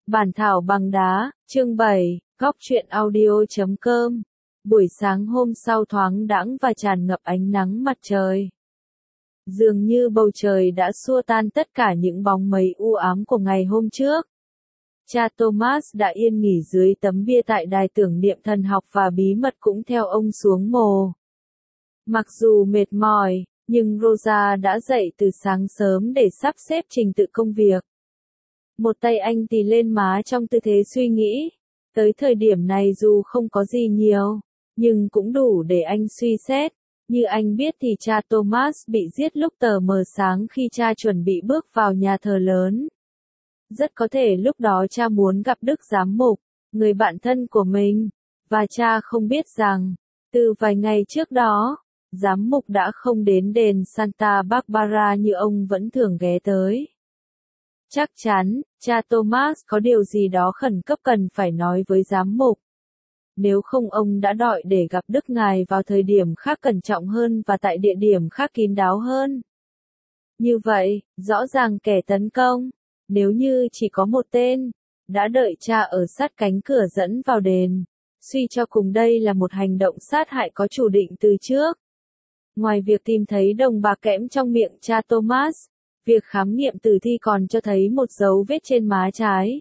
Bản thảo bằng đá, chương 7, góc truyện audio.com. Buổi sáng hôm sau thoáng đãng và tràn ngập ánh nắng mặt trời. Dường như bầu trời đã xua tan tất cả những bóng mây u ám của ngày hôm trước. Cha Thomas đã yên nghỉ dưới tấm bia tại đài tưởng niệm thần học và bí mật cũng theo ông xuống mồ. Mặc dù mệt mỏi, nhưng Rosa đã dậy từ sáng sớm để sắp xếp trình tự công việc. Một tay anh tì lên má trong tư thế suy nghĩ. Tới thời điểm này dù không có gì nhiều, nhưng cũng đủ để anh suy xét. Như anh biết thì cha Thomas bị giết lúc tờ mờ sáng khi cha chuẩn bị bước vào nhà thờ lớn. Rất có thể lúc đó cha muốn gặp Đức Giám mục, người bạn thân của mình, và cha không biết rằng, từ vài ngày trước đó, giám mục đã không đến đền Santa Barbara như ông vẫn thường ghé tới. Chắc chắn, cha Thomas có điều gì đó khẩn cấp cần phải nói với giám mục. Nếu không ông đã đợi để gặp Đức Ngài vào thời điểm khác cẩn trọng hơn và tại địa điểm khác kín đáo hơn. Như vậy, rõ ràng kẻ tấn công, nếu như chỉ có một tên, đã đợi cha ở sát cánh cửa dẫn vào đền. Suy cho cùng đây là một hành động sát hại có chủ định từ trước. Ngoài việc tìm thấy đồng bạc kẽm trong miệng cha Thomas, việc khám nghiệm tử thi còn cho thấy một dấu vết trên má trái.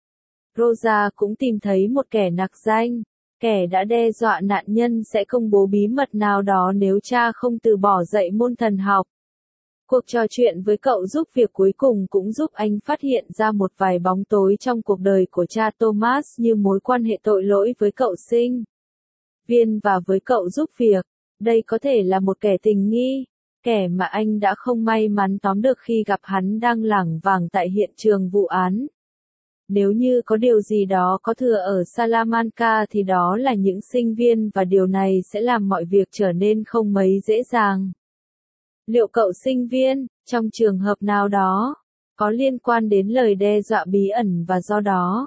Rosa cũng tìm thấy một kẻ nặc danh, kẻ đã đe dọa nạn nhân sẽ công bố bí mật nào đó nếu cha không từ bỏ dạy môn thần học. Cuộc trò chuyện với cậu giúp việc cuối cùng cũng giúp anh phát hiện ra một vài bóng tối trong cuộc đời của cha Thomas như mối quan hệ tội lỗi với cậu sinh viên và với cậu giúp việc. Đây có thể là một kẻ tình nghi, kẻ mà anh đã không may mắn tóm được khi gặp hắn đang lảng vảng tại hiện trường vụ án. Nếu như có điều gì đó có thừa ở Salamanca thì đó là những sinh viên và điều này sẽ làm mọi việc trở nên không mấy dễ dàng. Liệu cậu sinh viên, trong trường hợp nào đó, có liên quan đến lời đe dọa bí ẩn và do đó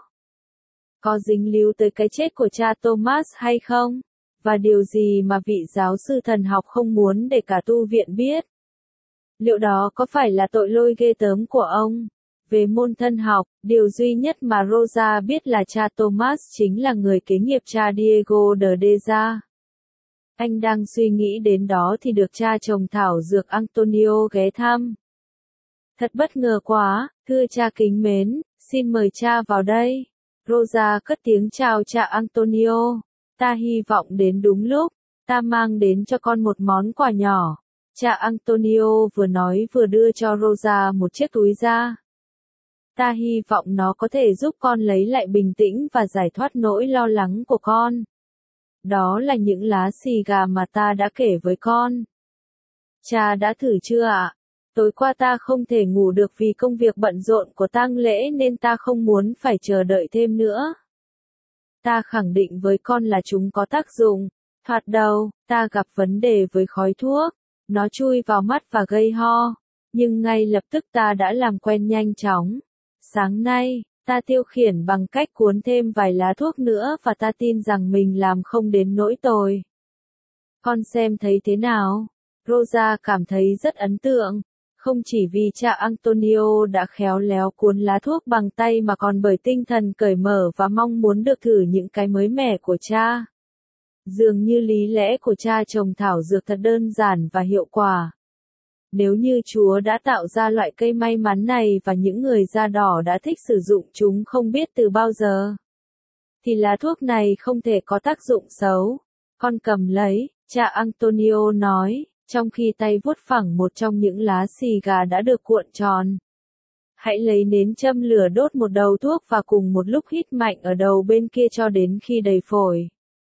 có dính líu tới cái chết của cha Thomas hay không? Và điều gì mà vị giáo sư thần học không muốn để cả tu viện biết? Liệu đó có phải là tội lỗi ghê tởm của ông? Về môn thân học, điều duy nhất mà Rosa biết là cha Thomas chính là người kế nghiệp cha Diego de Deza. Anh đang suy nghĩ đến đó thì được cha chồng thảo dược Antonio ghé thăm. Thật bất ngờ quá, thưa cha kính mến, xin mời cha vào đây. Rosa cất tiếng chào cha Antonio. Ta hy vọng đến đúng lúc, ta mang đến cho con một món quà nhỏ. Cha Antonio vừa nói vừa đưa cho Rosa một chiếc túi da. Ta hy vọng nó có thể giúp con lấy lại bình tĩnh và giải thoát nỗi lo lắng của con. Đó là những lá xì gà mà ta đã kể với con. Cha đã thử chưa ạ? Tối qua ta không thể ngủ được vì công việc bận rộn của tang lễ nên ta không muốn phải chờ đợi thêm nữa. Ta khẳng định với con là chúng có tác dụng. Thoạt đầu, ta gặp vấn đề với khói thuốc. Nó chui vào mắt và gây ho. Nhưng ngay lập tức ta đã làm quen nhanh chóng. Sáng nay, ta tiêu khiển bằng cách cuốn thêm vài lá thuốc nữa và ta tin rằng mình làm không đến nỗi tồi. Con xem thấy thế nào? Rosa cảm thấy rất ấn tượng. Không chỉ vì cha Antonio đã khéo léo cuốn lá thuốc bằng tay mà còn bởi tinh thần cởi mở và mong muốn được thử những cái mới mẻ của cha. Dường như lý lẽ của cha trồng thảo dược thật đơn giản và hiệu quả. Nếu như Chúa đã tạo ra loại cây may mắn này và những người da đỏ đã thích sử dụng chúng không biết từ bao giờ, thì lá thuốc này không thể có tác dụng xấu. Con cầm lấy, cha Antonio nói, trong khi tay vuốt phẳng một trong những lá xì gà đã được cuộn tròn. Hãy lấy nến châm lửa đốt một đầu thuốc và cùng một lúc hít mạnh ở đầu bên kia cho đến khi đầy phổi.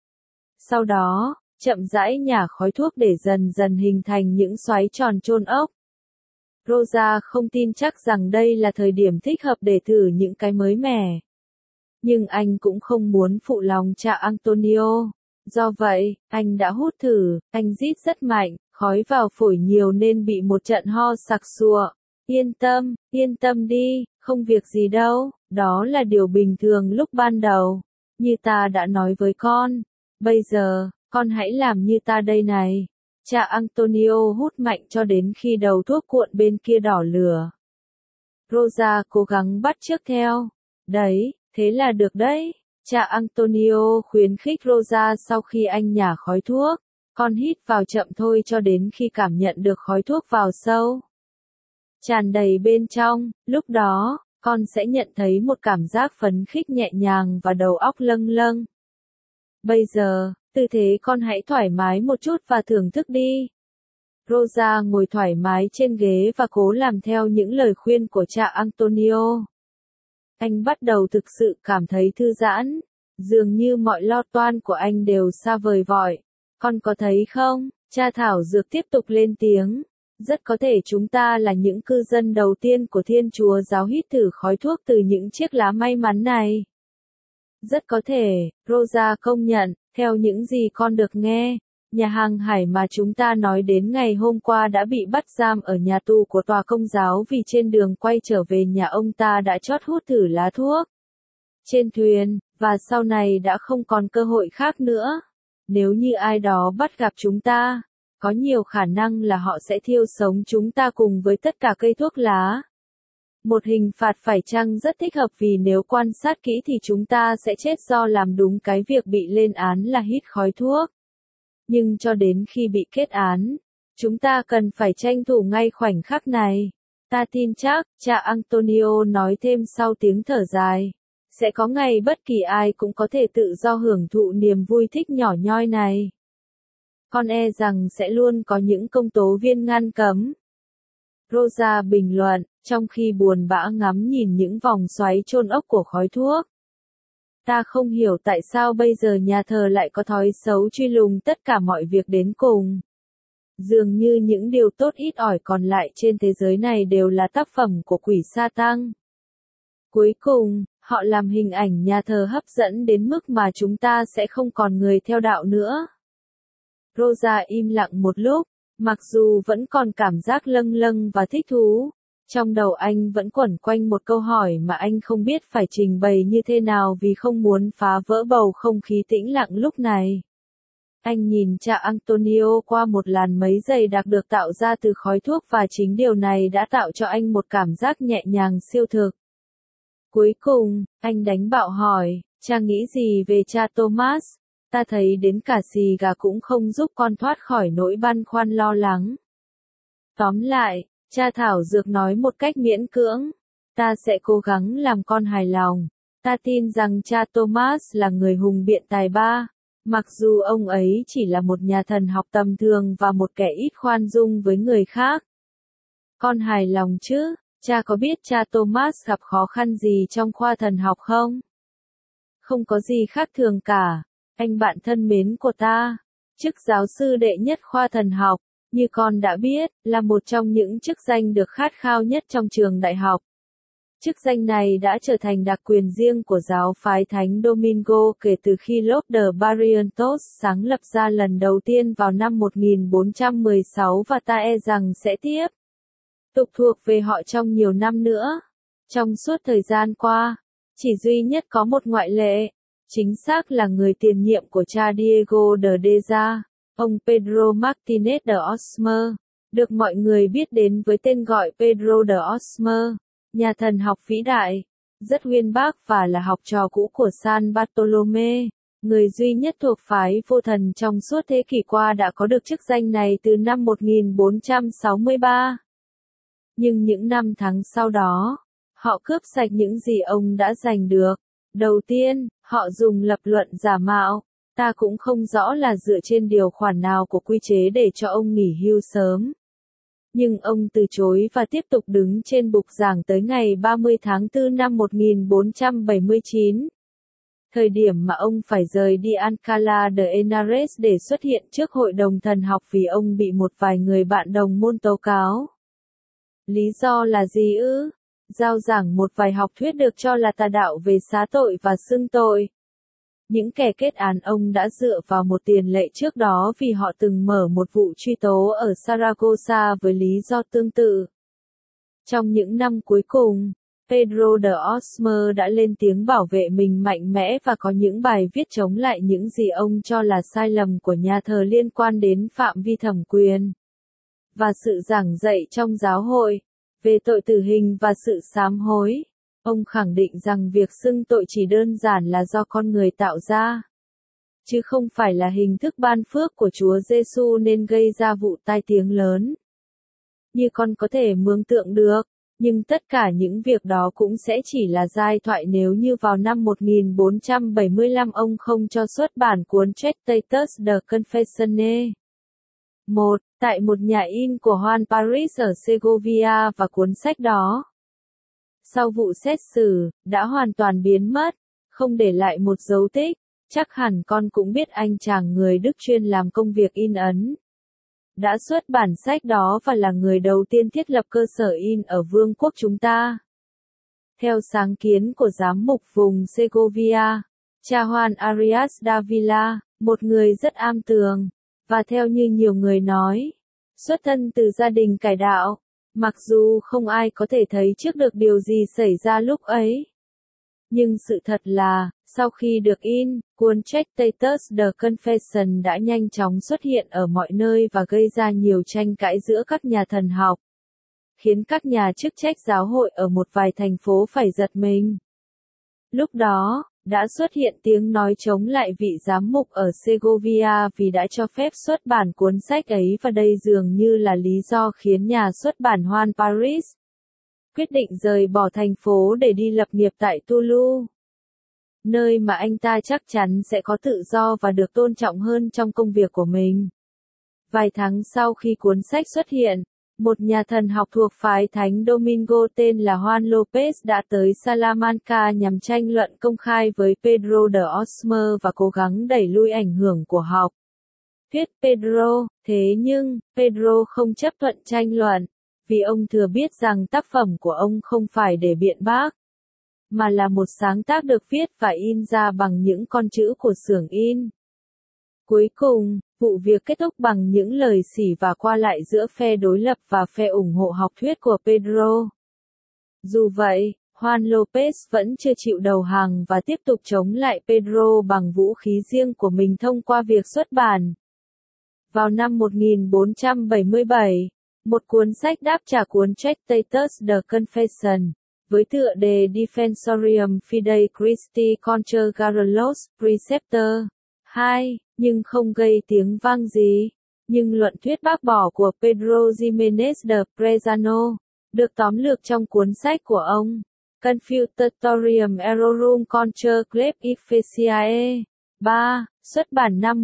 Sau đó, chậm rãi nhả khói thuốc để dần dần hình thành những xoáy tròn chôn ốc. Rosa không tin chắc rằng đây là thời điểm thích hợp để thử những cái mới mẻ. Nhưng anh cũng không muốn phụ lòng cha Antonio. Do vậy, anh đã hút thử, anh rít rất mạnh, khói vào phổi nhiều nên bị một trận ho sặc sụa. Yên tâm đi, không việc gì đâu, đó là điều bình thường lúc ban đầu. Như ta đã nói với con. Bây giờ, con hãy làm như ta đây này. Cha Antonio hút mạnh cho đến khi đầu thuốc cuộn bên kia đỏ lửa. Rosa cố gắng bắt chước theo. Đấy, thế là được đấy. Cha Antonio khuyến khích Rosa sau khi anh nhả khói thuốc. Con hít vào chậm thôi cho đến khi cảm nhận được khói thuốc vào sâu, tràn đầy bên trong, lúc đó, con sẽ nhận thấy một cảm giác phấn khích nhẹ nhàng và đầu óc lâng lâng. Bây giờ, tư thế con hãy thoải mái một chút và thưởng thức đi. Rosa ngồi thoải mái trên ghế và cố làm theo những lời khuyên của cha Antonio. Anh bắt đầu thực sự cảm thấy thư giãn, dường như mọi lo toan của anh đều xa vời vợi. Con có thấy không? Cha thảo dược tiếp tục lên tiếng. Rất có thể chúng ta là những cư dân đầu tiên của Thiên Chúa giáo hít thử khói thuốc từ những chiếc lá may mắn này. Rất có thể, Rosa công nhận, theo những gì con được nghe, nhà hàng Hải mà chúng ta nói đến ngày hôm qua đã bị bắt giam ở nhà tù của tòa công giáo vì trên đường quay trở về nhà ông ta đã chót hút thử lá thuốc trên thuyền, và sau này đã không còn cơ hội khác nữa. Nếu như ai đó bắt gặp chúng ta, có nhiều khả năng là họ sẽ thiêu sống chúng ta cùng với tất cả cây thuốc lá. Một hình phạt phải chăng rất thích hợp vì nếu quan sát kỹ thì chúng ta sẽ chết do làm đúng cái việc bị lên án là hít khói thuốc. Nhưng cho đến khi bị kết án, chúng ta cần phải tranh thủ ngay khoảnh khắc này. Ta tin chắc, cha Antonio nói thêm sau tiếng thở dài. Sẽ có ngày bất kỳ ai cũng có thể tự do hưởng thụ niềm vui thích nhỏ nhoi này. Con e rằng sẽ luôn có những công tố viên ngăn cấm. Rosa bình luận, trong khi buồn bã ngắm nhìn những vòng xoáy chôn ốc của khói thuốc. Ta không hiểu tại sao bây giờ nhà thờ lại có thói xấu truy lùng tất cả mọi việc đến cùng. Dường như những điều tốt ít ỏi còn lại trên thế giới này đều là tác phẩm của quỷ Sa-tăng. Cuối cùng, họ làm hình ảnh nhà thờ hấp dẫn đến mức mà chúng ta sẽ không còn người theo đạo nữa. Rosa im lặng một lúc, mặc dù vẫn còn cảm giác lâng lâng và thích thú. Trong đầu anh vẫn quẩn quanh một câu hỏi mà anh không biết phải trình bày như thế nào vì không muốn phá vỡ bầu không khí tĩnh lặng lúc này. Anh nhìn cha Antonio qua một làn mấy dày đặc được tạo ra từ khói thuốc và chính điều này đã tạo cho anh một cảm giác nhẹ nhàng siêu thực. Cuối cùng, anh đánh bạo hỏi, cha nghĩ gì về cha Thomas? Ta thấy đến cả xì gà cũng không giúp con thoát khỏi nỗi băn khoăn lo lắng. Tóm lại, cha thảo dược nói một cách miễn cưỡng, ta sẽ cố gắng làm con hài lòng. Ta tin rằng cha Thomas là người hùng biện tài ba, mặc dù ông ấy chỉ là một nhà thần học tầm thường và một kẻ ít khoan dung với người khác. Con hài lòng chứ? Cha có biết cha Thomas gặp khó khăn gì trong khoa thần học không? Không có gì khác thường cả, anh bạn thân mến của ta. Chức giáo sư đệ nhất khoa thần học, như con đã biết, là một trong những chức danh được khát khao nhất trong trường đại học. Chức danh này đã trở thành đặc quyền riêng của giáo phái Thánh Domingo kể từ khi Los de Barrientos sáng lập ra lần đầu tiên vào năm 1416 và ta e rằng sẽ tiếp tục thuộc về họ trong nhiều năm nữa. Trong suốt thời gian qua, chỉ duy nhất có một ngoại lệ, chính xác là người tiền nhiệm của cha Diego de Deja, ông Pedro Martínez de Osmer, được mọi người biết đến với tên gọi Pedro de Osmer, nhà thần học vĩ đại, rất uyên bác và là học trò cũ của San Bartolomé, người duy nhất thuộc phái vô thần trong suốt thế kỷ qua đã có được chức danh này từ năm 1463. Nhưng những năm tháng sau đó, họ cướp sạch những gì ông đã giành được. Đầu tiên, họ dùng lập luận giả mạo. Ta cũng không rõ là dựa trên điều khoản nào của quy chế để cho ông nghỉ hưu sớm. Nhưng ông từ chối và tiếp tục đứng trên bục giảng tới ngày 30 tháng 4 năm 1479. Thời điểm mà ông phải rời đi Alcalá de Henares để xuất hiện trước hội đồng thần học vì ông bị một vài người bạn đồng môn tố cáo. Lý do là gì ư? Giao giảng một vài học thuyết được cho là tà đạo về xá tội và xưng tội. Những kẻ kết án ông đã dựa vào một tiền lệ trước đó vì họ từng mở một vụ truy tố ở Saragossa với lý do tương tự. Trong những năm cuối cùng, Pedro de Osmer đã lên tiếng bảo vệ mình mạnh mẽ và có những bài viết chống lại những gì ông cho là sai lầm của nhà thờ liên quan đến phạm vi thẩm quyền và sự giảng dạy trong giáo hội về tội tử hình và sự sám hối. Ông khẳng định rằng việc xưng tội chỉ đơn giản là do con người tạo ra, chứ không phải là hình thức ban phước của Chúa Giêsu nên gây ra vụ tai tiếng lớn. Như con có thể mường tượng được, nhưng tất cả những việc đó cũng sẽ chỉ là giai thoại nếu như vào năm 1475 ông không cho xuất bản cuốn Tractatus de Confessione. 1. Tại một nhà in của Juan Paris ở Segovia và cuốn sách đó, sau vụ xét xử, đã hoàn toàn biến mất, không để lại một dấu tích. Chắc hẳn con cũng biết anh chàng người Đức chuyên làm công việc in ấn đã xuất bản sách đó và là người đầu tiên thiết lập cơ sở in ở vương quốc chúng ta. Theo sáng kiến của giám mục vùng Segovia, cha Juan Arias Davila, một người rất am tường, và theo như nhiều người nói, xuất thân từ gia đình cải đạo, mặc dù không ai có thể thấy trước được điều gì xảy ra lúc ấy. Nhưng sự thật là, sau khi được in, cuốn Tractatus de Confession đã nhanh chóng xuất hiện ở mọi nơi và gây ra nhiều tranh cãi giữa các nhà thần học, khiến các nhà chức trách giáo hội ở một vài thành phố phải giật mình. Lúc đó, đã xuất hiện tiếng nói chống lại vị giám mục ở Segovia vì đã cho phép xuất bản cuốn sách ấy và đây dường như là lý do khiến nhà xuất bản Juan Paris quyết định rời bỏ thành phố để đi lập nghiệp tại Toulouse, nơi mà anh ta chắc chắn sẽ có tự do và được tôn trọng hơn trong công việc của mình. Vài tháng sau khi cuốn sách xuất hiện, một nhà thần học thuộc phái Thánh Domingo tên là Juan Lopez đã tới Salamanca nhằm tranh luận công khai với Pedro de Osmer và cố gắng đẩy lui ảnh hưởng của học thuyết Pedro. Thế nhưng, Pedro không chấp thuận tranh luận, vì ông thừa biết rằng tác phẩm của ông không phải để biện bác, mà là một sáng tác được viết và in ra bằng những con chữ của xưởng in. Cuối cùng, vụ việc kết thúc bằng những lời xỉ vả qua lại giữa phe đối lập và phe ủng hộ học thuyết của Pedro. Dù vậy, Juan Lopez vẫn chưa chịu đầu hàng và tiếp tục chống lại Pedro bằng vũ khí riêng của mình thông qua việc xuất bản. Vào năm 1477, một cuốn sách đáp trả cuốn Tractatus de Confession, với tựa đề Defensorium Fidei Christi contra Garrulus Preceptor 2, nhưng không gây tiếng vang gì. Nhưng luận thuyết bác bỏ của Pedro Ximénez de Prezano, được tóm lược trong cuốn sách của ông, Confutatorium Errorum contra Gleb Ecclesiae 3, xuất bản năm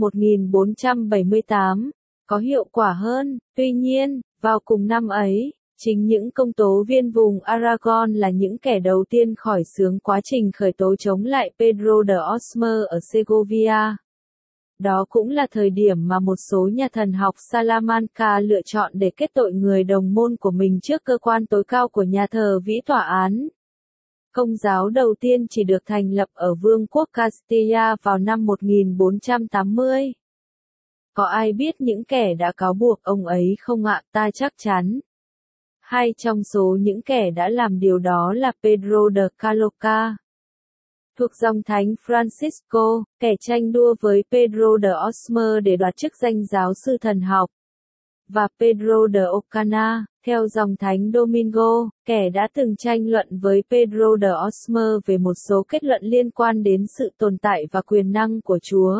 1478, có hiệu quả hơn. Tuy nhiên, vào cùng năm ấy, chính những công tố viên vùng Aragon là những kẻ đầu tiên khởi xướng quá trình khởi tố chống lại Pedro de Osmer ở Segovia. Đó cũng là thời điểm mà một số nhà thần học Salamanca lựa chọn để kết tội người đồng môn của mình trước cơ quan tối cao của nhà thờ vĩ tòa án. Công giáo đầu tiên chỉ được thành lập ở Vương quốc Castilla vào năm 1480. Có ai biết những kẻ đã cáo buộc ông ấy không ạ? Ta chắc chắn. Hai trong số những kẻ đã làm điều đó là Pedro de Caloca, thuộc dòng thánh Francisco, kẻ tranh đua với Pedro de Osmer để đoạt chức danh giáo sư thần học, và Pedro de Ocana, theo dòng thánh Domingo, kẻ đã từng tranh luận với Pedro de Osmer về một số kết luận liên quan đến sự tồn tại và quyền năng của Chúa.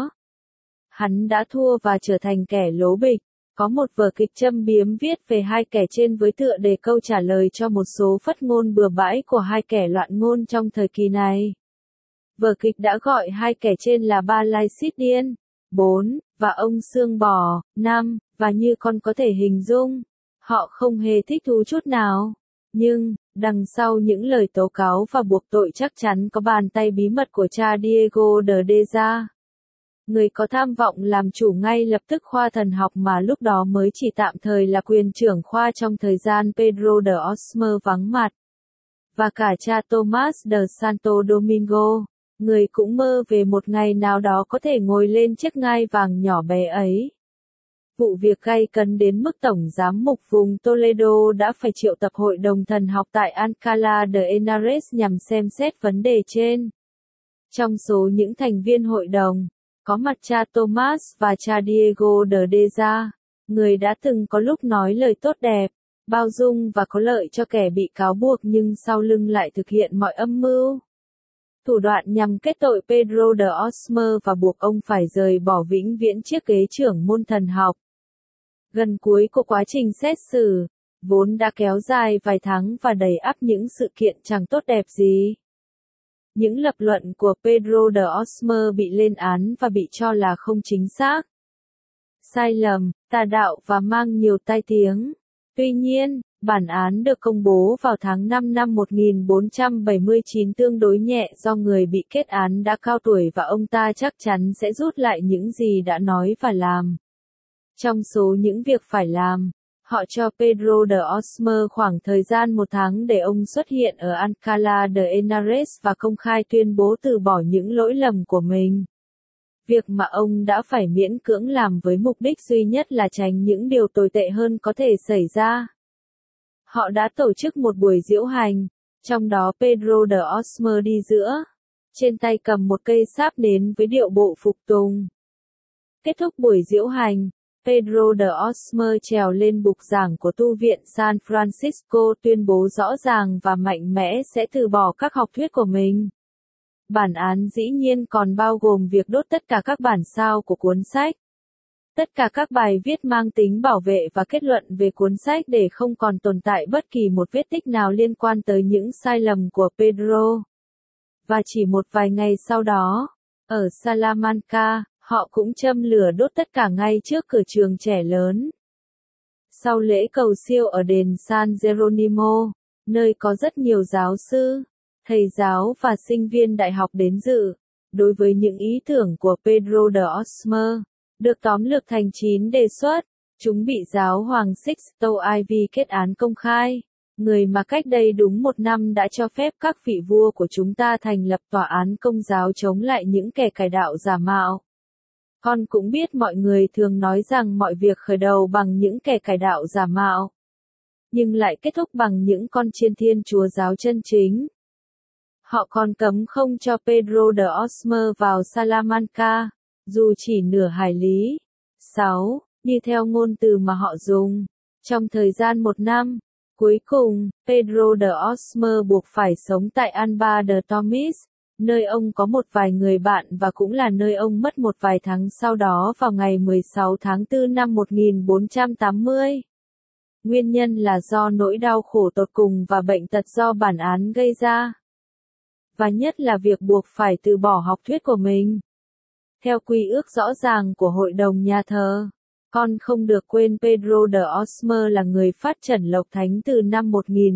Hắn đã thua và trở thành kẻ lố bịch. Có một vở kịch châm biếm viết về hai kẻ trên với tựa đề câu trả lời cho một số phát ngôn bừa bãi của hai kẻ loạn ngôn trong thời kỳ này. Vở kịch đã gọi hai kẻ trên là ba lai xít điên, 4, và ông xương bò, 5, và như con có thể hình dung, họ không hề thích thú chút nào. Nhưng, đằng sau những lời tố cáo và buộc tội chắc chắn có bàn tay bí mật của cha Diego de Deja, người có tham vọng làm chủ ngay lập tức khoa thần học mà lúc đó mới chỉ tạm thời là quyền trưởng khoa trong thời gian Pedro de Osmer vắng mặt. Và cả cha Tomás de Santo Domingo, người cũng mơ về một ngày nào đó có thể ngồi lên chiếc ngai vàng nhỏ bé ấy. Vụ việc gay cấn đến mức tổng giám mục vùng Toledo đã phải triệu tập hội đồng thần học tại Alcalá de Henares nhằm xem xét vấn đề trên. Trong số những thành viên hội đồng, có mặt cha Thomas và cha Diego de Deja, người đã từng có lúc nói lời tốt đẹp, bao dung và có lợi cho kẻ bị cáo buộc nhưng sau lưng lại thực hiện mọi âm mưu, thủ đoạn nhằm kết tội Pedro de Osmer và buộc ông phải rời bỏ vĩnh viễn chiếc ghế trưởng môn thần học. Gần cuối của quá trình xét xử, vốn đã kéo dài vài tháng và đầy ắp những sự kiện chẳng tốt đẹp gì. Những lập luận của Pedro de Osmer bị lên án và bị cho là không chính xác, sai lầm, tà đạo và mang nhiều tai tiếng. Tuy nhiên, bản án được công bố vào tháng 5 năm 1479 tương đối nhẹ do người bị kết án đã cao tuổi và ông ta chắc chắn sẽ rút lại những gì đã nói và làm. Trong số những việc phải làm, họ cho Pedro de Osmer khoảng thời gian 1 tháng để ông xuất hiện ở Alcalá de Henares và công khai tuyên bố từ bỏ những lỗi lầm của mình. Việc mà ông đã phải miễn cưỡng làm với mục đích duy nhất là tránh những điều tồi tệ hơn có thể xảy ra. Họ đã tổ chức một buổi diễu hành, trong đó Pedro de Osmer đi giữa, trên tay cầm một cây sáp nến với điệu bộ phục tùng. Kết thúc buổi diễu hành, Pedro de Osmer trèo lên bục giảng của tu viện San Francisco tuyên bố rõ ràng và mạnh mẽ sẽ từ bỏ các học thuyết của mình. Bản án dĩ nhiên còn bao gồm việc đốt tất cả các bản sao của cuốn sách, tất cả các bài viết mang tính bảo vệ và kết luận về cuốn sách để không còn tồn tại bất kỳ một vết tích nào liên quan tới những sai lầm của Pedro. Và chỉ một vài ngày sau đó, ở Salamanca, họ cũng châm lửa đốt tất cả ngay trước cửa trường trẻ lớn. Sau lễ cầu siêu ở đền San Jeronimo, nơi có rất nhiều giáo sư, thầy giáo và sinh viên đại học đến dự, đối với những ý tưởng của Pedro de Osmer, được tóm lược thành 9 đề xuất, chúng bị giáo hoàng Sixto IV kết án công khai, người mà cách đây đúng 1 năm đã cho phép các vị vua của chúng ta thành lập tòa án công giáo chống lại những kẻ cải đạo giả mạo. Con cũng biết mọi người thường nói rằng mọi việc khởi đầu bằng những kẻ cải đạo giả mạo, nhưng lại kết thúc bằng những con chiên Thiên Chúa giáo chân chính. Họ còn cấm không cho Pedro de Osmer vào Salamanca, dù chỉ nửa hải lý. 6. Như theo ngôn từ mà họ dùng, trong thời gian 1 năm, cuối cùng, Pedro de Osmer buộc phải sống tại Alba de Tormes, nơi ông có một vài người bạn và cũng là nơi ông mất một vài tháng sau đó vào ngày 16 tháng 4 năm 1480. Nguyên nhân là do nỗi đau khổ tột cùng và bệnh tật do bản án gây ra. Và nhất là việc buộc phải từ bỏ học thuyết của mình. Theo quy ước rõ ràng của Hội đồng Nhà thờ, con không được quên Pedro de Osmer là người phát trần lộc thánh từ năm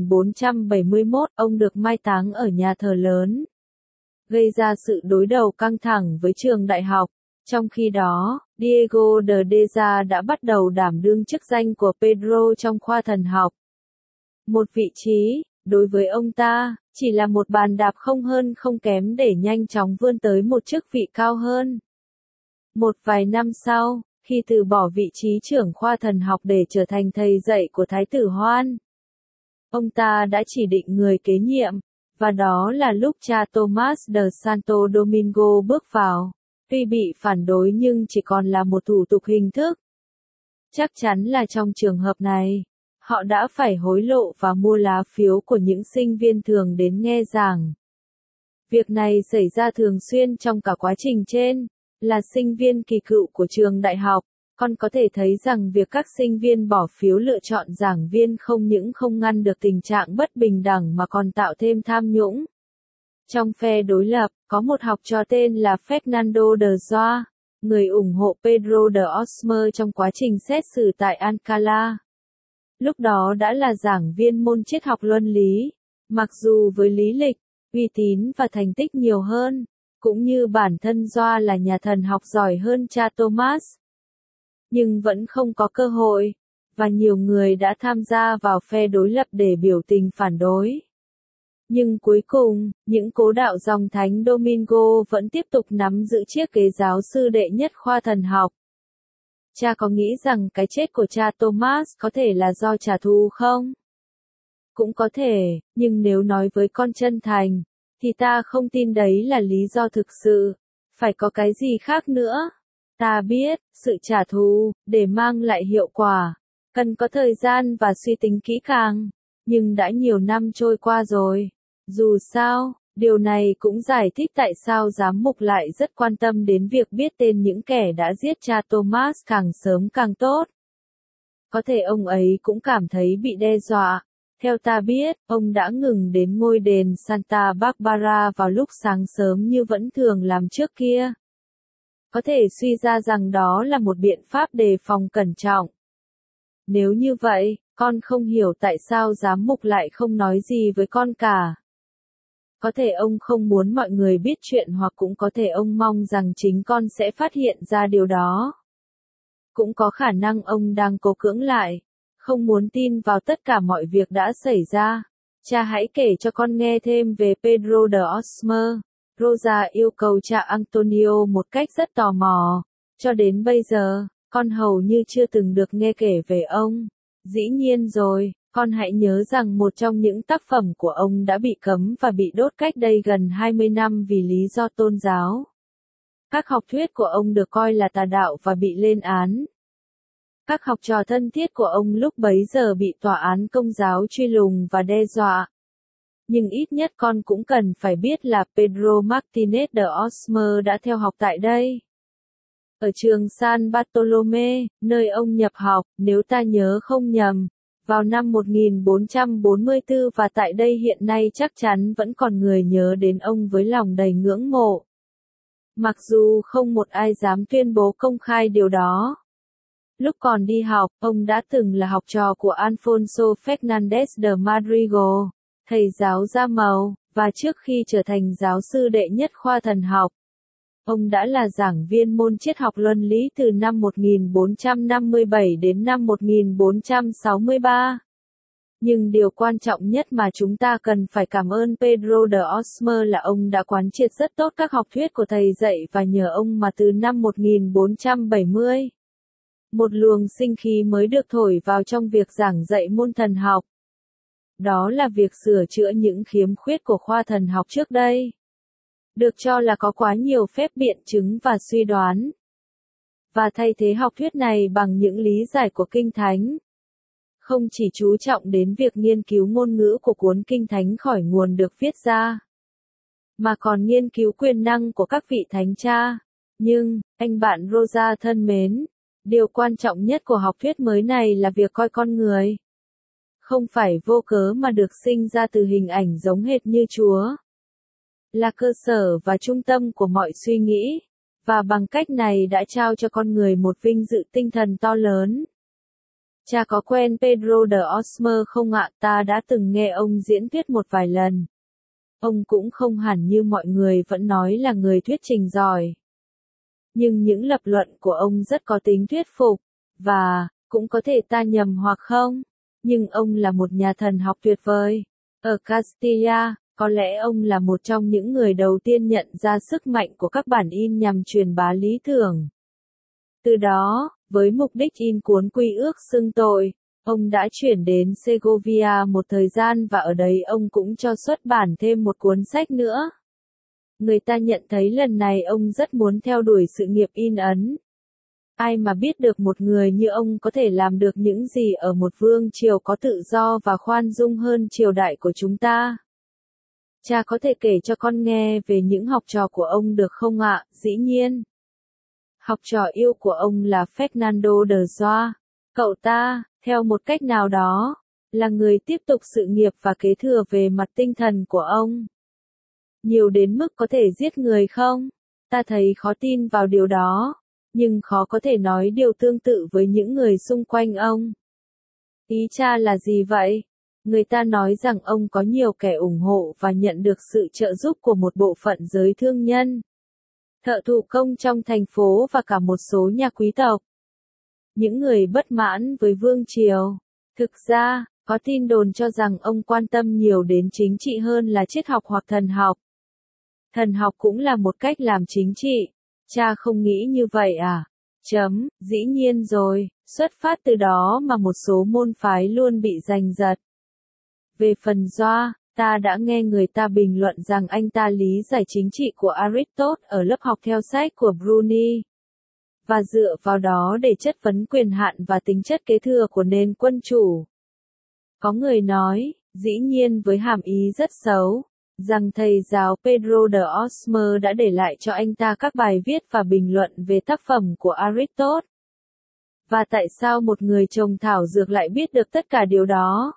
1471, ông được mai táng ở nhà thờ lớn, gây ra sự đối đầu căng thẳng với trường đại học. Trong khi đó, Diego de Deja đã bắt đầu đảm đương chức danh của Pedro trong khoa thần học. Một vị trí, đối với ông ta, chỉ là một bàn đạp không hơn không kém để nhanh chóng vươn tới một chức vị cao hơn. Một vài năm sau, khi từ bỏ vị trí trưởng khoa thần học để trở thành thầy dạy của Thái tử Hoan, ông ta đã chỉ định người kế nhiệm, và đó là lúc cha Tomás de Santo Domingo bước vào, tuy bị phản đối nhưng chỉ còn là một thủ tục hình thức. Chắc chắn là trong trường hợp này, họ đã phải hối lộ và mua lá phiếu của những sinh viên thường đến nghe giảng. Việc này xảy ra thường xuyên trong cả quá trình trên. Là sinh viên kỳ cựu của trường đại học, con có thể thấy rằng việc các sinh viên bỏ phiếu lựa chọn giảng viên không những không ngăn được tình trạng bất bình đẳng mà còn tạo thêm tham nhũng. Trong phe đối lập, có một học trò tên là Fernando de Joa, người ủng hộ Pedro de Osmer trong quá trình xét xử tại Alcalá. Lúc đó đã là giảng viên môn triết học luân lý, mặc dù với lý lịch, uy tín và thành tích nhiều hơn, cũng như bản thân Joa là nhà thần học giỏi hơn cha Thomas. Nhưng vẫn không có cơ hội, và nhiều người đã tham gia vào phe đối lập để biểu tình phản đối. Nhưng cuối cùng, những cố đạo dòng thánh Domingo vẫn tiếp tục nắm giữ chiếc ghế giáo sư đệ nhất khoa thần học. Cha có nghĩ rằng cái chết của cha Thomas có thể là do trả thù không? Cũng có thể, nhưng nếu nói với con chân thành, thì ta không tin đấy là lý do thực sự. Phải có cái gì khác nữa. Ta biết, sự trả thù, để mang lại hiệu quả, Cần có thời gian và suy tính kỹ càng. Nhưng đã nhiều năm trôi qua rồi. Dù sao, điều này cũng giải thích tại sao giám mục lại rất quan tâm đến việc biết tên những kẻ đã giết cha Thomas càng sớm càng tốt. Có thể ông ấy cũng cảm thấy bị đe dọa. Theo ta biết, ông đã ngừng đến ngôi đền Santa Barbara vào lúc sáng sớm như vẫn thường làm trước kia. Có thể suy ra rằng đó là một biện pháp đề phòng cẩn trọng. Nếu như vậy, con không hiểu tại sao giám mục lại không nói gì với con cả. Có thể ông không muốn mọi người biết chuyện hoặc cũng có thể ông mong rằng chính con sẽ phát hiện ra điều đó. Cũng có khả năng ông đang cố cưỡng lại, không muốn tin vào tất cả mọi việc đã xảy ra. Cha hãy kể cho con nghe thêm về Pedro de Osmer. Rosa yêu cầu cha Antonio một cách rất tò mò. Cho đến bây giờ, con hầu như chưa từng được nghe kể về ông. Dĩ nhiên rồi, con hãy nhớ rằng một trong những tác phẩm của ông đã bị cấm và bị đốt cách đây gần 20 năm vì lý do tôn giáo. Các học thuyết của ông được coi là tà đạo và bị lên án. Các học trò thân thiết của ông lúc bấy giờ bị tòa án công giáo truy lùng và đe dọa. Nhưng ít nhất con cũng cần phải biết là Pedro Martínez de Osmer đã theo học tại đây. Ở trường San Bartolomé, nơi ông nhập học, nếu ta nhớ không nhầm, vào năm 1444 và tại đây hiện nay chắc chắn vẫn còn người nhớ đến ông với lòng đầy ngưỡng mộ. Mặc dù không một ai dám tuyên bố công khai điều đó. Lúc còn đi học, ông đã từng là học trò của Alfonso Fernández de Madrigal, thầy giáo da màu, và trước khi trở thành giáo sư đệ nhất khoa thần học, ông đã là giảng viên môn triết học luân lý từ năm 1457 đến năm 1463. Nhưng điều quan trọng nhất mà chúng ta cần phải cảm ơn Pedro de Osmer là ông đã quán triệt rất tốt các học thuyết của thầy dạy và nhờ ông mà từ năm 1470. Một luồng sinh khí mới được thổi vào trong việc giảng dạy môn thần học. Đó là việc sửa chữa những khiếm khuyết của khoa thần học trước đây. Được cho là có quá nhiều phép biện chứng và suy đoán. Và thay thế học thuyết này bằng những lý giải của Kinh Thánh. Không chỉ chú trọng đến việc nghiên cứu ngôn ngữ của cuốn Kinh Thánh khỏi nguồn được viết ra, mà còn nghiên cứu quyền năng của các vị thánh cha. Nhưng, anh bạn Rosa thân mến, điều quan trọng nhất của học thuyết mới này là việc coi con người không phải vô cớ mà được sinh ra từ hình ảnh giống hệt như Chúa, là cơ sở và trung tâm của mọi suy nghĩ, và bằng cách này đã trao cho con người một vinh dự tinh thần to lớn. Cha có quen Pedro de Osmer không ạ? Ta đã từng nghe ông diễn thuyết một vài lần. Ông cũng không hẳn như mọi người vẫn nói là người thuyết trình giỏi. Nhưng những lập luận của ông rất có tính thuyết phục, và, cũng có thể ta nhầm hoặc không, nhưng ông là một nhà thần học tuyệt vời. Ở Castilla, có lẽ ông là một trong những người đầu tiên nhận ra sức mạnh của các bản in nhằm truyền bá lý tưởng. Từ đó, với mục đích in cuốn Quy ước xưng tội, ông đã chuyển đến Segovia một thời gian và ở đấy ông cũng cho xuất bản thêm một cuốn sách nữa. Người ta nhận thấy lần này ông rất muốn theo đuổi sự nghiệp in ấn. Ai mà biết được một người như ông có thể làm được những gì ở một vương triều có tự do và khoan dung hơn triều đại của chúng ta. Cha có thể kể cho con nghe về những học trò của ông được không ạ? Dĩ nhiên. Học trò yêu của ông là Fernando de Soa. Cậu ta, theo một cách nào đó, là người tiếp tục sự nghiệp và kế thừa về mặt tinh thần của ông. Nhiều đến mức có thể giết người không? Ta thấy khó tin vào điều đó, nhưng khó có thể nói điều tương tự với những người xung quanh ông. Ý cha là gì vậy? Người ta nói rằng ông có nhiều kẻ ủng hộ và nhận được sự trợ giúp của một bộ phận giới thương nhân, thợ thủ công trong thành phố và cả một số nhà quý tộc. Những người bất mãn với vương triều. Thực ra, có tin đồn cho rằng ông quan tâm nhiều đến chính trị hơn là triết học hoặc thần học. Thần học cũng là một cách làm chính trị. Cha không nghĩ như vậy à? Dĩ nhiên rồi, xuất phát từ đó mà một số môn phái luôn bị giành giật. Về phần Doa, ta đã nghe người ta bình luận rằng anh ta lý giải chính trị của Aristotle ở lớp học theo sách của Bruni. và dựa vào đó để chất vấn quyền hạn và tính chất kế thừa của nền quân chủ. Có người nói, dĩ nhiên với hàm ý rất xấu, rằng thầy giáo Pedro de Osmer đã để lại cho anh ta các bài viết và bình luận về tác phẩm của Aristotle. Và tại sao một người trồng thảo dược lại biết được tất cả điều đó?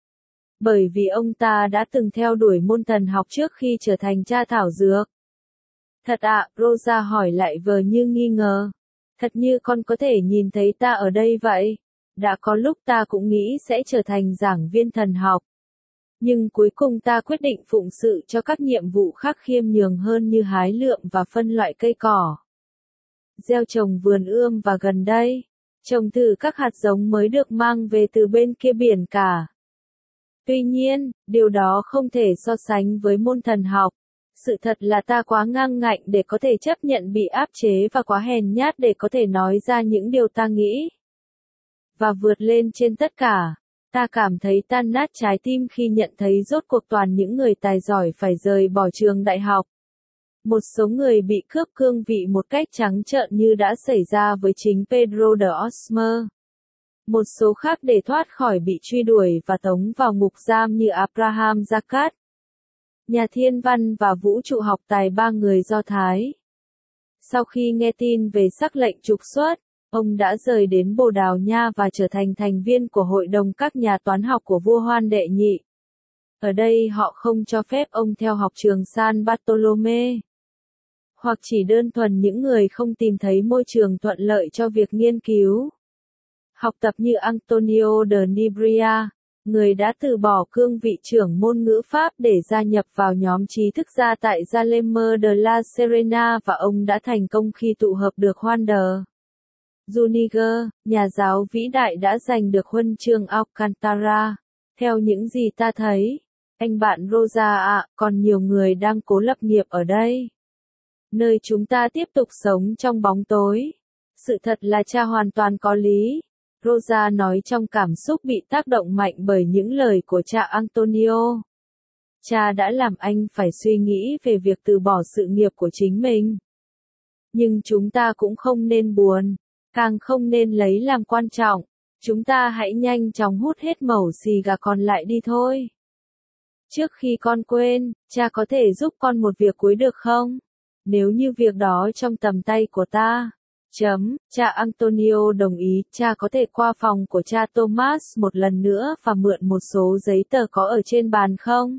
Bởi vì ông ta đã từng theo đuổi môn thần học trước khi trở thành cha thảo dược. Thật ạ, Rosa hỏi lại vờ như nghi ngờ. Thật như con có thể nhìn thấy ta ở đây vậy. Đã có lúc ta cũng nghĩ sẽ trở thành giảng viên thần học. Nhưng cuối cùng ta quyết định phụng sự cho các nhiệm vụ khác khiêm nhường hơn như hái lượm và phân loại cây cỏ. Gieo trồng vườn ươm và gần đây, trồng thử các hạt giống mới được mang về từ bên kia biển cả. Tuy nhiên, điều đó không thể so sánh với môn thần học. Sự thật là ta quá ngang ngạnh để có thể chấp nhận bị áp chế và quá hèn nhát để có thể nói ra những điều ta nghĩ. Và vượt lên trên tất cả, ta cảm thấy tan nát trái tim khi nhận thấy rốt cuộc toàn những người tài giỏi phải rời bỏ trường đại học. Một số người bị cướp cương vị một cách trắng trợn như đã xảy ra với chính Pedro de Osmer. Một số khác để thoát khỏi bị truy đuổi và tống vào ngục giam như Abraham Zakat, nhà thiên văn và vũ trụ học tài ba người Do Thái. Sau khi nghe tin về sắc lệnh trục xuất, ông đã rời đến Bồ Đào Nha và trở thành thành viên của Hội đồng các nhà toán học của vua Hoan đệ nhị. Ở đây họ không cho phép ông theo học trường San Bartolome. Hoặc chỉ đơn thuần những người không tìm thấy môi trường thuận lợi cho việc nghiên cứu. Học tập như Antonio de Nibria, người đã từ bỏ cương vị trưởng môn ngữ Pháp để gia nhập vào nhóm trí thức gia tại Jaleme de la Serena và ông đã thành công khi tụ hợp được Juan de Zúñiga, nhà giáo vĩ đại đã giành được huân chương Alcantara. Theo những gì ta thấy, anh bạn Rosa ạ, còn nhiều người đang cố lập nghiệp ở đây. Nơi chúng ta tiếp tục sống trong bóng tối. Sự thật là cha hoàn toàn có lý. Rosa nói trong cảm xúc bị tác động mạnh bởi những lời của cha Antonio. Cha đã làm anh phải suy nghĩ về việc từ bỏ sự nghiệp của chính mình. Nhưng chúng ta cũng không nên buồn, càng không nên lấy làm quan trọng. Chúng ta hãy nhanh chóng hút hết mẩu xì gà còn lại đi thôi. Trước khi con quên, cha có thể giúp con một việc cuối được không? Nếu như việc đó trong tầm tay của ta. Cha Antonio đồng ý, cha có thể qua phòng của cha Thomas một lần nữa và mượn một số giấy tờ có ở trên bàn không?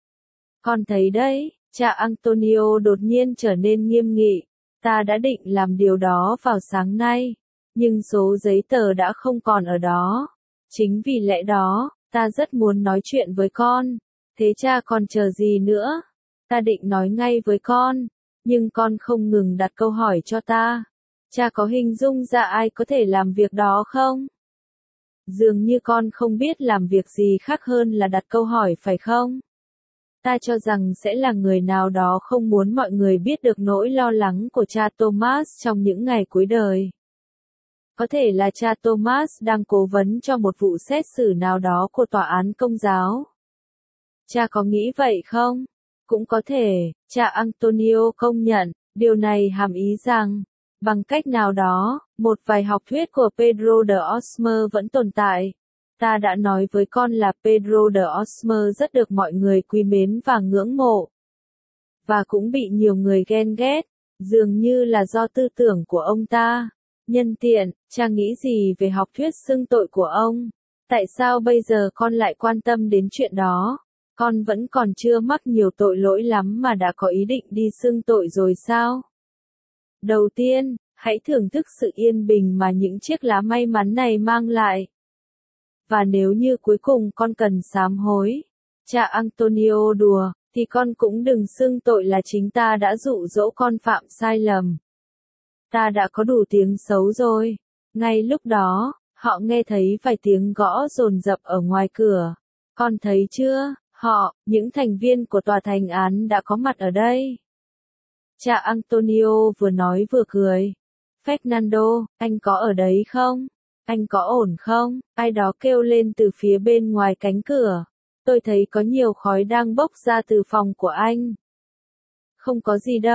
Con thấy đấy, cha Antonio đột nhiên trở nên nghiêm nghị. Ta đã định làm điều đó vào sáng nay, nhưng số giấy tờ đã không còn ở đó. Chính vì lẽ đó, ta rất muốn nói chuyện với con. Thế cha còn chờ gì nữa? Ta định nói ngay với con, nhưng con không ngừng đặt câu hỏi cho ta. Cha có hình dung ra ai có thể làm việc đó không? Dường như con không biết làm việc gì khác hơn là đặt câu hỏi phải không? Ta cho rằng sẽ là người nào đó không muốn mọi người biết được nỗi lo lắng của cha Thomas trong những ngày cuối đời. Có thể là cha Thomas đang cố vấn cho một vụ xét xử nào đó của tòa án công giáo. Cha có nghĩ vậy không? Cũng có thể, cha Antonio công nhận, điều này hàm ý rằng, bằng cách nào đó, một vài học thuyết của Pedro de Osmer vẫn tồn tại. Ta đã nói với con là Pedro de Osmer rất được mọi người quý mến và ngưỡng mộ. Và cũng bị nhiều người ghen ghét, dường như là do tư tưởng của ông ta. Nhân tiện, cha nghĩ gì về học thuyết xưng tội của ông? Tại sao bây giờ con lại quan tâm đến chuyện đó? Con vẫn còn chưa mắc nhiều tội lỗi lắm mà đã có ý định đi xưng tội rồi sao? Đầu tiên, hãy thưởng thức sự yên bình mà những chiếc lá may mắn này mang lại. Và nếu như cuối cùng con cần sám hối, cha Antonio đùa, thì con cũng đừng xưng tội là chính ta đã dụ dỗ con phạm sai lầm. Ta đã có đủ tiếng xấu rồi. Ngay lúc đó, họ nghe thấy vài tiếng gõ dồn dập ở ngoài cửa. Con thấy chưa, họ, những thành viên của tòa thành án đã có mặt ở đây. Cha Antonio vừa nói vừa cười. Fernando, anh có ở đấy không? Anh có ổn không? Ai đó kêu lên từ phía bên ngoài cánh cửa. Tôi thấy có nhiều khói đang bốc ra từ phòng của anh. Không có gì đâu,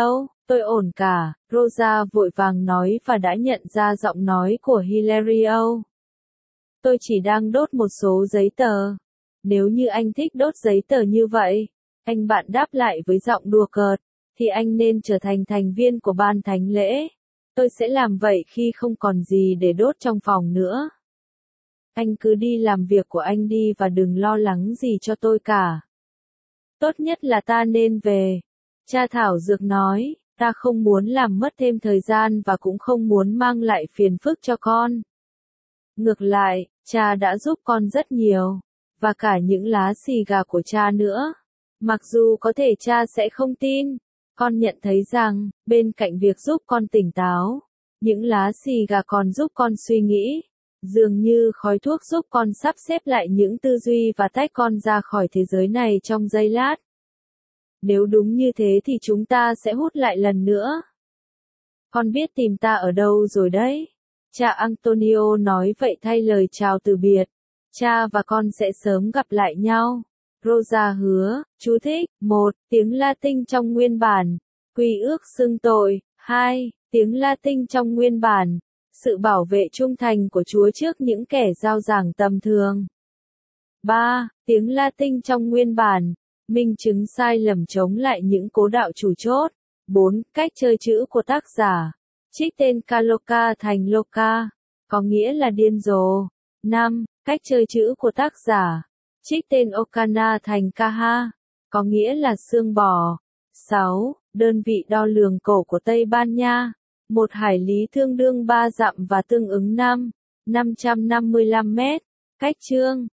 Tôi ổn cả, Rosa vội vàng nói và đã nhận ra giọng nói của Hilario. Tôi chỉ đang đốt một số giấy tờ. Nếu như anh thích đốt giấy tờ như vậy, anh bạn đáp lại với giọng đùa cợt, thì anh nên trở thành thành viên của ban thánh lễ. Tôi sẽ làm vậy khi không còn gì để đốt trong phòng nữa. Anh cứ đi làm việc của anh đi và đừng lo lắng gì cho tôi cả. Tốt nhất là ta nên về. Cha Thảo Dược nói, ta không muốn làm mất thêm thời gian và cũng không muốn mang lại phiền phức cho con. Ngược lại, cha đã giúp con rất nhiều, và cả những lá xì gà của cha nữa. Mặc dù có thể cha sẽ không tin, con nhận thấy rằng, bên cạnh việc giúp con tỉnh táo, những lá xì gà còn giúp con suy nghĩ. Dường như khói thuốc giúp con sắp xếp lại những tư duy và tách con ra khỏi thế giới này trong giây lát. Nếu đúng như thế thì chúng ta sẽ hút lại lần nữa. Con biết tìm ta ở đâu rồi đấy. Cha Antonio nói vậy thay lời chào từ biệt. Cha và con sẽ sớm gặp lại nhau. Rosa hứa, chú thích, 1. Tiếng Latin trong nguyên bản. Quy ước xưng tội. 2. Tiếng Latin trong nguyên bản. Sự bảo vệ trung thành của Chúa trước những kẻ giao giảng tầm thường. 3. Tiếng Latin trong nguyên bản. Minh chứng sai lầm chống lại những cố đạo chủ chốt. 4. Cách chơi chữ của tác giả. Trích tên Caloca thành Loca, có nghĩa là điên rồ. 5. Cách chơi chữ của tác giả. Trích tên Ocana thành Caha, có nghĩa là xương bò. 6. Đơn vị đo lường cổ của Tây Ban Nha. 1 hải lý tương đương 3 dặm và tương ứng 5,555 mét. Cách chương